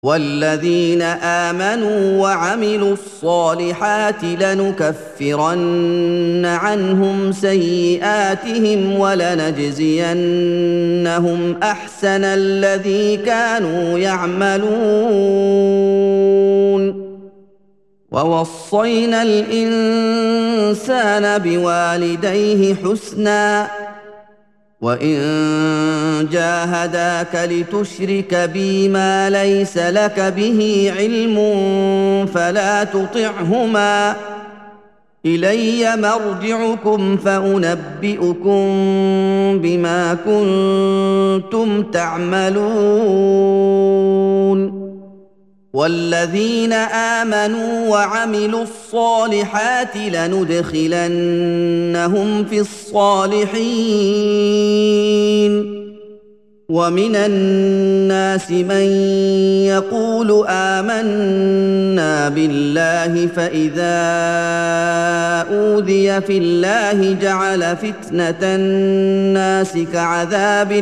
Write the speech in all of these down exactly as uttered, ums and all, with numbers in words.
والذين آمنوا وعملوا الصالحات لنكفرن عنهم سيئاتهم ولنجزينهم أحسن الذي كانوا يعملون ووصينا الإنسان بوالديه حسناً وإن جاهداك لتشرك بي ما ليس لك به علم فلا تطعهما إلي مرجعكم فأنبئكم بما كنتم تعملون والذين آمنوا وعملوا الصالحات لندخلنهم في الصالحين ومن الناس من يقول آمنا بالله فإذا أوذي في الله جعل فتنة الناس كعذاب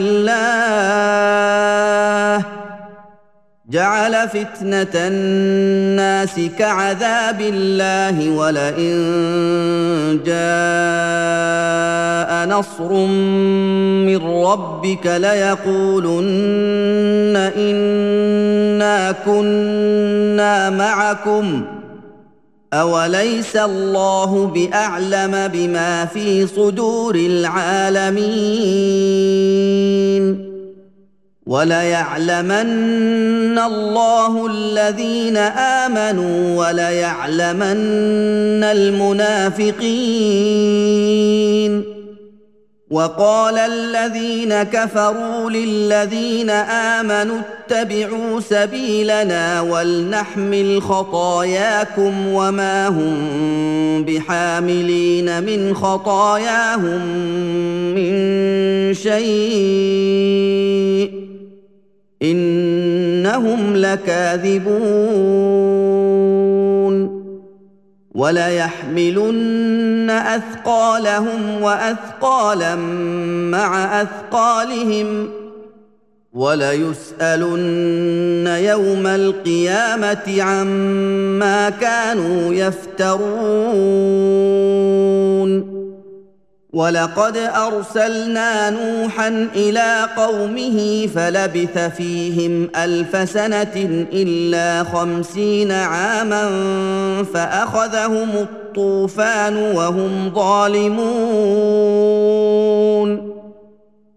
الله جعل فتنة الناس كعذاب الله ولئن جاء نصر من ربك ليقولن إنا كنا معكم أوليس الله بأعلم بما في صدور العالمين وليعلمن الله الذين آمنوا وليعلمن المنافقين وقال الذين كفروا للذين آمنوا اتبعوا سبيلنا ولنحمل خطاياكم وما هم بحاملين من خطاياهم من شيء إنهم لكاذبون وليحملن أثقالهم وأثقالا مع أثقالهم وليسألن يوم القيامة عما كانوا يفترون ولقد أرسلنا نوحا إلى قومه فلبث فيهم ألف سنة إلا خمسين عاما فأخذهم الطوفان وهم ظالمون